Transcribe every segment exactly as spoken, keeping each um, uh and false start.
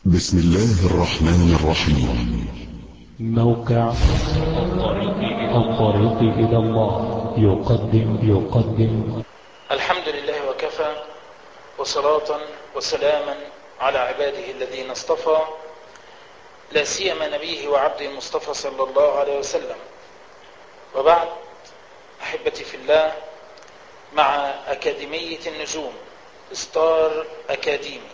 بسم الله الرحمن الرحيم. موقع الطريق إلى الله يقدم يقدم الحمد لله وكفى، وصلاة وسلاما على عباده الذين اصطفى، لا سيما نبيه وعبده المصطفى صلى الله عليه وسلم. وبعد، أحبتي في الله، مع أكاديمية النجوم ستار أكاديمي.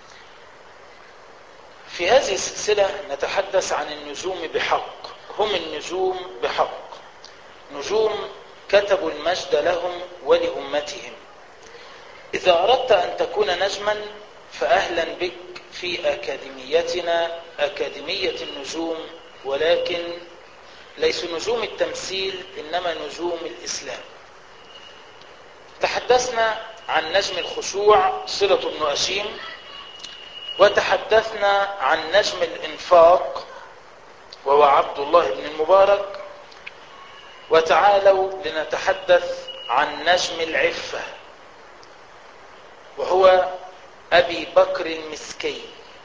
في هذه السلسلة نتحدث عن النجوم بحق. هم النجوم بحق، نجوم كتبوا المجد لهم ولأمتهم. إذا أردت أن تكون نجما فأهلا بك في أكاديميتنا، أكاديمية النجوم، ولكن ليسوا نجوم التمثيل إنما نجوم الإسلام. تحدثنا عن نجم الخشوع صلة بن أشيم، وتحدثنا عن نجم الإنفاق وهو عبد الله بن المبارك، وتعالوا لنتحدث عن نجم العفة وهو أبي بكر المسكي.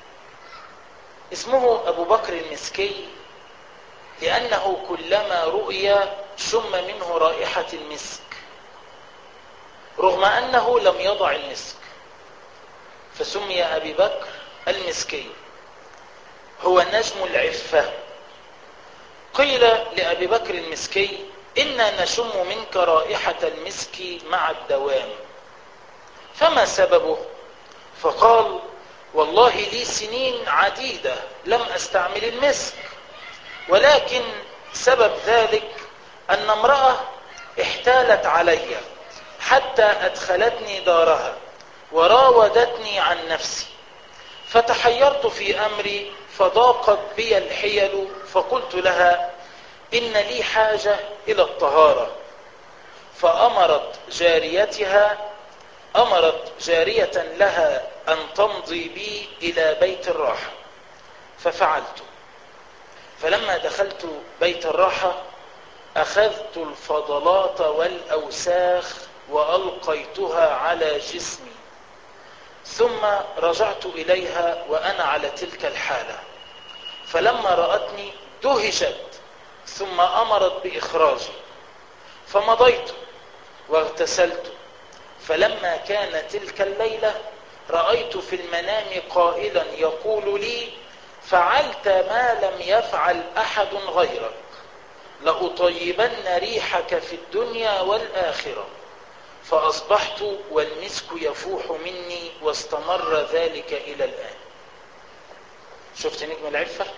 اسمه أبو بكر المسكي لأنه كلما رؤي شم منه رائحة المسك رغم أنه لم يضع المسك، فسمي أبي بكر المسكي. هو نجم العفة. قيل لأبي بكر المسكي: إنا نشم منك رائحة المسك مع الدوام، فما سببه؟ فقال: والله لي سنين عديدة لم أستعمل المسك، ولكن سبب ذلك أن امرأة احتالت علي حتى أدخلتني دارها وراودتني عن نفسي، فتحيرت في أمري فضاقت بي الحيل، فقلت لها: إن لي حاجة إلى الطهارة. فأمرت جاريتها أمرت جارية لها أن تمضي بي إلى بيت الراحة، ففعلت. فلما دخلت بيت الراحة أخذت الفضلات والأوساخ وألقيتها على جسمي، ثم رجعت إليها وأنا على تلك الحالة، فلما رأتني دهشت، ثم أمرت بإخراجي، فمضيت واغتسلت. فلما كان تلك الليلة رأيت في المنام قائلا يقول لي: فعلت ما لم يفعل أحد غيرك، لأطيبن ريحك في الدنيا والآخرة. فأصبحت والمسك يفوح مني، واستمر ذلك إلى الآن. شفت نجم العفة؟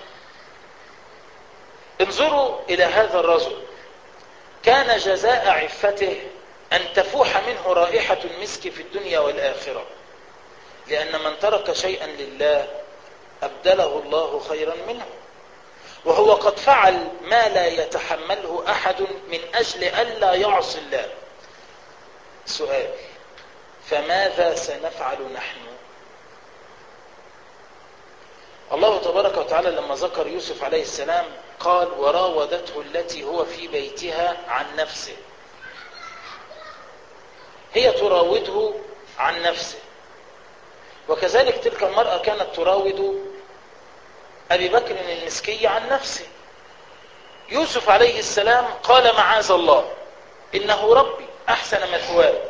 انظروا إلى هذا الرجل، كان جزاء عفته أن تفوح منه رائحة المسك في الدنيا والآخرة، لأن من ترك شيئا لله أبدله الله خيرا منه، وهو قد فعل ما لا يتحمله أحد من أجل ألا يعصي الله. سؤال: فماذا سنفعل نحن؟ الله تبارك وتعالى لما ذكر يوسف عليه السلام قال: وراودته التي هو في بيتها عن نفسه. هي تراوده عن نفسه، وكذلك تلك المرأة كانت تراود أبي بكر المسكي عن نفسه. يوسف عليه السلام قال: معاذ الله، إنه ربي أحسن مثواي.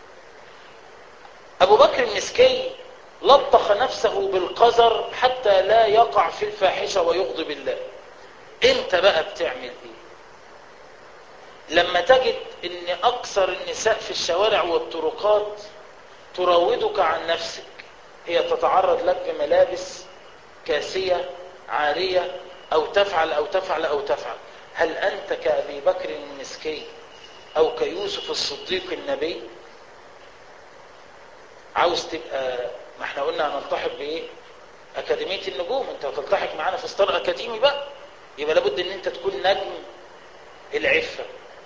أبو بكر المسكي لطخ نفسه بالقذر حتى لا يقع في الفاحشة ويغضب الله. انت بقى بتعمل ايه لما تجد ان اكثر النساء في الشوارع والطرقات تراودك عن نفسك؟ هي تتعرض لك بملابس كاسية عارية، او تفعل او تفعل او تفعل. هل انت كأبي بكر المسكي او كيوسف الصديق النبي عاوز تبقى؟ ما احنا قلنا هنلتحق بايه؟ اكاديمية النجوم. انت هتلتحق معانا في ستار اكاديمي بقى، يبقى لابد ان انت تكون نجم العفة.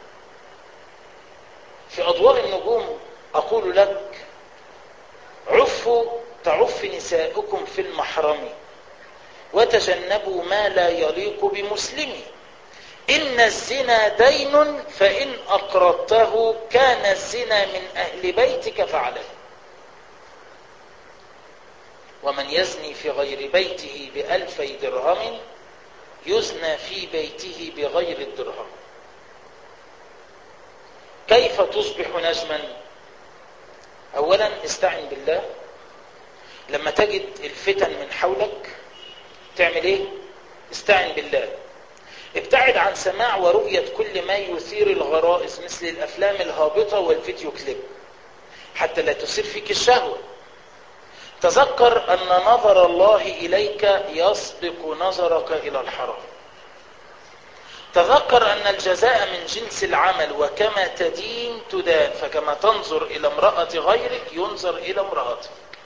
في اضواء النجوم اقول لك: عفوا تعف نساؤكم في المحرم، وتجنبوا ما لا يليق بمسلم، إن الزنا دين، فإن أقرضته كان الزنا من أهل بيتك فعله. ومن يزني في غير بيته بألفي درهم يزنى في بيته بغير الدرهم. كيف تصبح نجما؟ أولا استعن بالله. لما تجد الفتن من حولك تعمل ايه؟ استعن بالله. ابتعد عن سماع ورؤية كل ما يثير الغرائز مثل الأفلام الهابطة والفيديو كليب حتى لا تثير فيك الشهوة. تذكر أن نظر الله إليك يسبق نظرك إلى الحرام. تذكر أن الجزاء من جنس العمل، وكما تدين تدان، فكما تنظر إلى امرأة غيرك ينظر إلى امرأتك.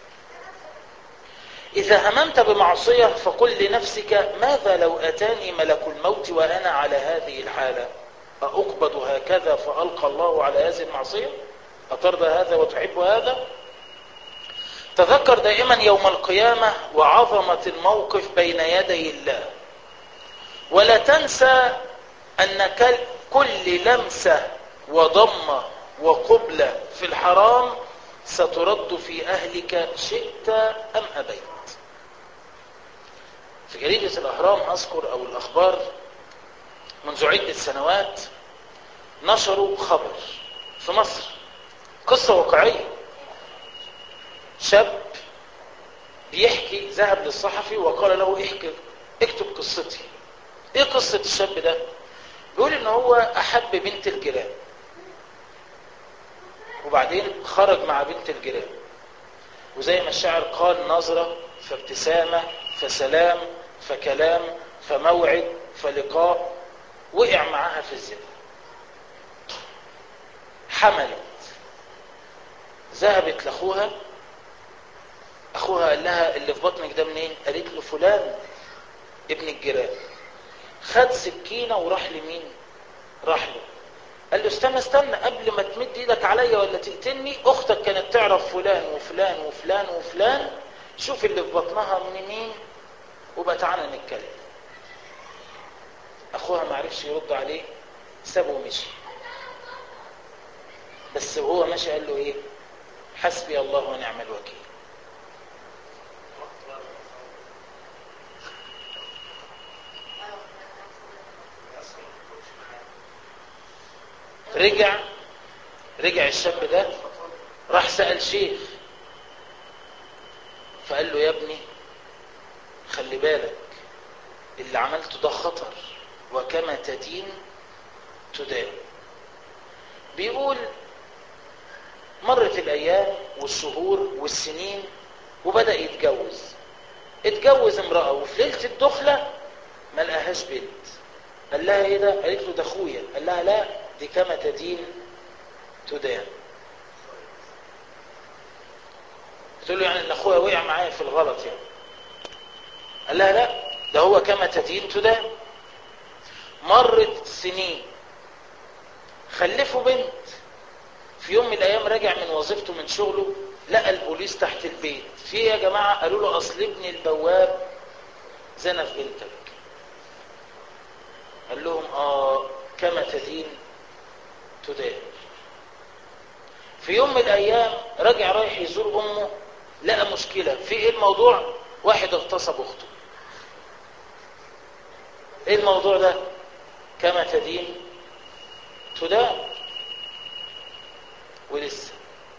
إذا هممت بمعصية فقل لنفسك ماذا لو أتاني ملك الموت وأنا على هذه الحالة، أقبض هكذا فألقى الله على هذه المعصية؟ أترضى هذا وتحب هذا؟ تذكر دائما يوم القيامة وعظمة الموقف بين يدي الله، ولا تنسى أن كل لمسة وضمة وقبلة في الحرام سترد في أهلك شئت أم أبيت. في جريدة الأهرام أذكر أو الأخبار منذ عدة سنوات نشروا خبر في مصر، قصة واقعية. شاب بيحكي ذهب للصحفي وقال له احكي اكتب قصتي. ايه قصة الشاب ده؟ بيقول ان هو احب بنت الجيران، وبعدين خرج مع بنت الجيران، وزي ما الشاعر قال نظرة فابتسامة فسلام فكلام فموعد فلقاء، وقع معاها في الزنا. حملت، ذهبت لاخوها، اخوها قال لها اللي في بطنك ده منين؟ قالت له فلان ابن الجيران. خد سكينة وراح لمين؟ راح له. قال له استنى استنى قبل ما تمد ايدك عليا ولا تقتلني، اختك كانت تعرف فلان وفلان وفلان وفلان، شوف اللي في بطنها من مين وبقى تعالى نتكلم. اخوها ما عرفش يرد عليه، سابه ومشي. بس وهو ماشي قال له ايه؟ حسبي الله ونعم الوكيل. رجع رجع الشاب ده راح سأل شيخ، فقال له يا ابني خلي بالك اللي عملته ده خطر، وكما تدين تدان. بيقول مرت الايام والشهور والسنين وبدأ يتجوز. اتجوز امرأة وفي ليلة الدخلة ما لقاهاش بنت. قال لها ايه ده؟ قالت له ده اخويا. قال لها لا، دي كما تدين تدان. قلت له يعني ان اخويا وقع معايا في الغلط يعني؟ قال لها لا، ده هو كما تدين تدان. مرت سنين، خلفوا بنت. في يوم من الايام راجع من وظيفته من شغله، لقى البوليس تحت البيت. في ايه يا جماعه؟ قالوا له اصل ابن البواب زنى في بنتك. قال لهم اه كما تدين تدان. في يوم من الايام راجع رايح يزور امه، لقى مشكله. في ايه الموضوع؟ واحد اغتصب اخته. ايه الموضوع ده؟ كما تدين تدان. ولسه.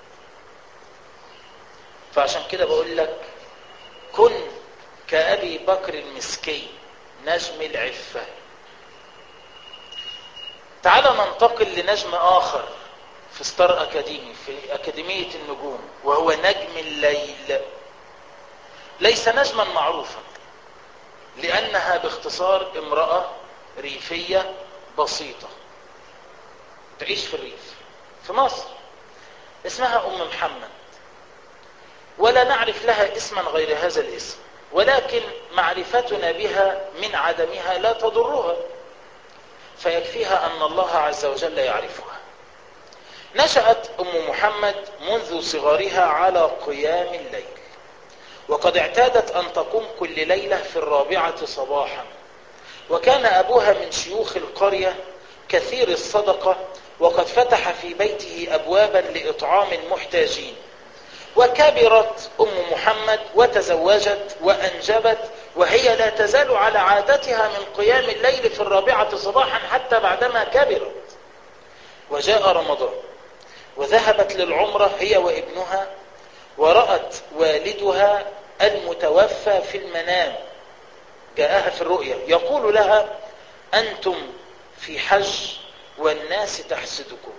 فعشان كده بقول لك كن كأبي بكر المسكي نجم العفة. تعال ننتقل لنجم آخر في ستار أكاديمي، في أكاديمية النجوم، وهو نجم الليل. ليس نجما معروفا، لأنها باختصار امرأة ريفية بسيطة تعيش في الريف في مصر، اسمها أم محمد، ولا نعرف لها اسما غير هذا الاسم، ولكن معرفتنا بها من عدمها لا تضرها، فيكفيها أن الله عز وجل يعرفها. نشأت أم محمد منذ صغرها على قيام الليل، وقد اعتادت أن تقوم كل ليلة في الرابعة صباحا. وكان أبوها من شيوخ القرية كثير الصدقة، وقد فتح في بيته أبوابا لإطعام المحتاجين، وكبرت أم محمد وتزوجت وأنجبت، وهي لا تزال على عادتها من قيام الليل في الرابعة صباحا حتى بعدما كبرت. وجاء رمضان وذهبت للعمرة هي وابنها، ورأت والدها المتوفى في المنام، جاءها في الرؤيا يقول لها: أنتم في حج والناس تحسدكم.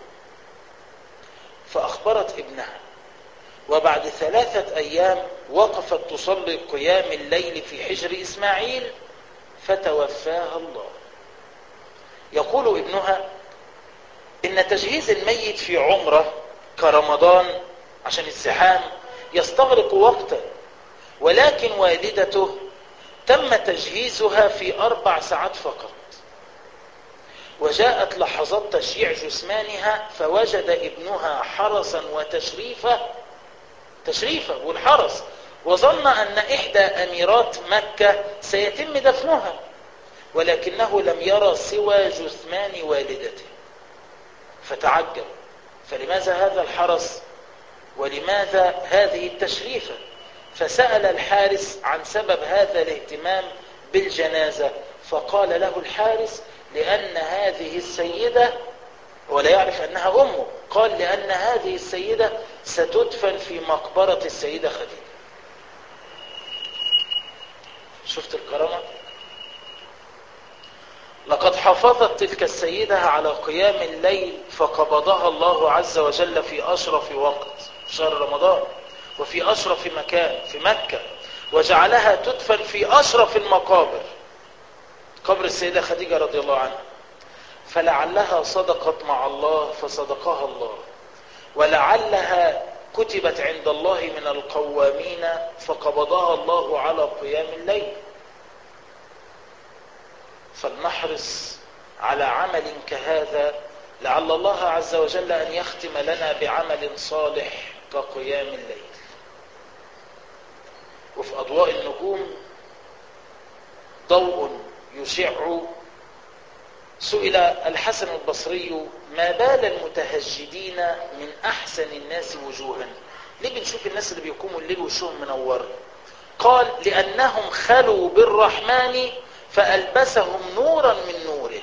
فأخبرت ابنها، وبعد ثلاثة أيام وقفت تصلي قيام الليل في حجر إسماعيل فتوفاها الله. يقول ابنها: إن تجهيز الميت في عمرة كرمضان عشان الزحام يستغرق وقتا، ولكن والدته تم تجهيزها في أربع ساعات فقط. وجاءت لحظات تشييع جثمانها فوجد ابنها حرسا وتشريفا تشريفا والحرس، وظن أن إحدى أميرات مكة سيتم دفنها، ولكنه لم يرى سوى جثمان والدته فتعجب: فلماذا هذا الحرس ولماذا هذه التشريفة؟ فسأل الحارس عن سبب هذا الاهتمام بالجنازة، فقال له الحارس: لأن هذه السيدة، ولا يعرف أنها أمه، قال: لأن هذه السيدة ستدفن في مقبرة السيدة خديجة. شفت الكرامة؟ لقد حافظت تلك السيدة على قيام الليل فقبضها الله عز وجل في أشرف وقت شهر رمضان، وفي أشرف مكان في مكة، وجعلها تدفن في أشرف المقابر، قبر السيدة خديجة رضي الله عنها. فلعلها صدقت مع الله فصدقها الله، ولعلها كتبت عند الله من القوامين فقبضها الله على قيام الليل. فلنحرص على عمل كهذا، لعل الله عز وجل أن يختم لنا بعمل صالح كقيام الليل. وفي أضواء النجوم ضوء يشع. سئل الحسن البصري: ما بال المتهجدين من أحسن الناس وجوها؟ ليه بنشوف الناس اللي بيقوموا الليل وشهم منور؟ قال: لأنهم خلوا بالرحمن فألبسهم نورا من نوره.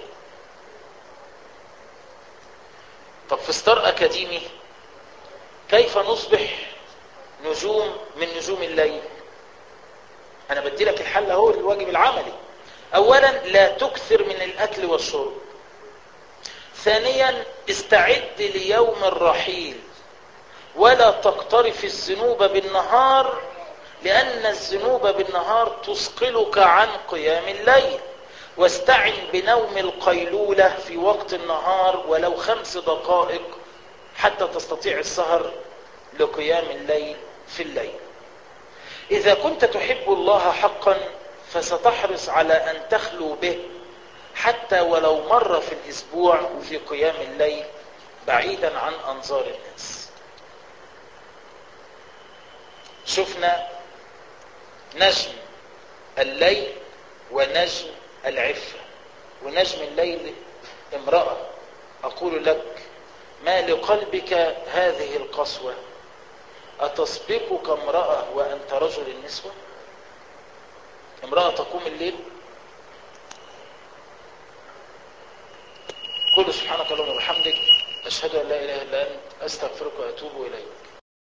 طب في ستار أكاديمي كيف نصبح نجوم من نجوم الليل؟ أنا بدي لك الحل اهو، الواجب العملي. أولا: لا تكثر من الأكل والشرب. ثانيا: استعد ليوم الرحيل، ولا تقترف الذنوب بالنهار، لأن الذنوب بالنهار تثقلك عن قيام الليل. واستعن بنوم القيلولة في وقت النهار ولو خمس دقائق حتى تستطيع السهر لقيام الليل في الليل. إذا كنت تحب الله حقا فستحرص على أن تخلو به حتى ولو مرة في الأسبوع في قيام الليل بعيدا عن أنظار الناس. شفنا نجم الليل ونجم العفة. ونجم الليل امرأة. أقول لك: ما لقلبك هذه القسوة؟ أتسبقك امرأة وأنت رجل النسوة؟ امرأة تقوم الليل. قل سبحانك اللهم وبحمدك، أشهد أن لا إله إلا أنت، أستغفرك وأتوب إليك.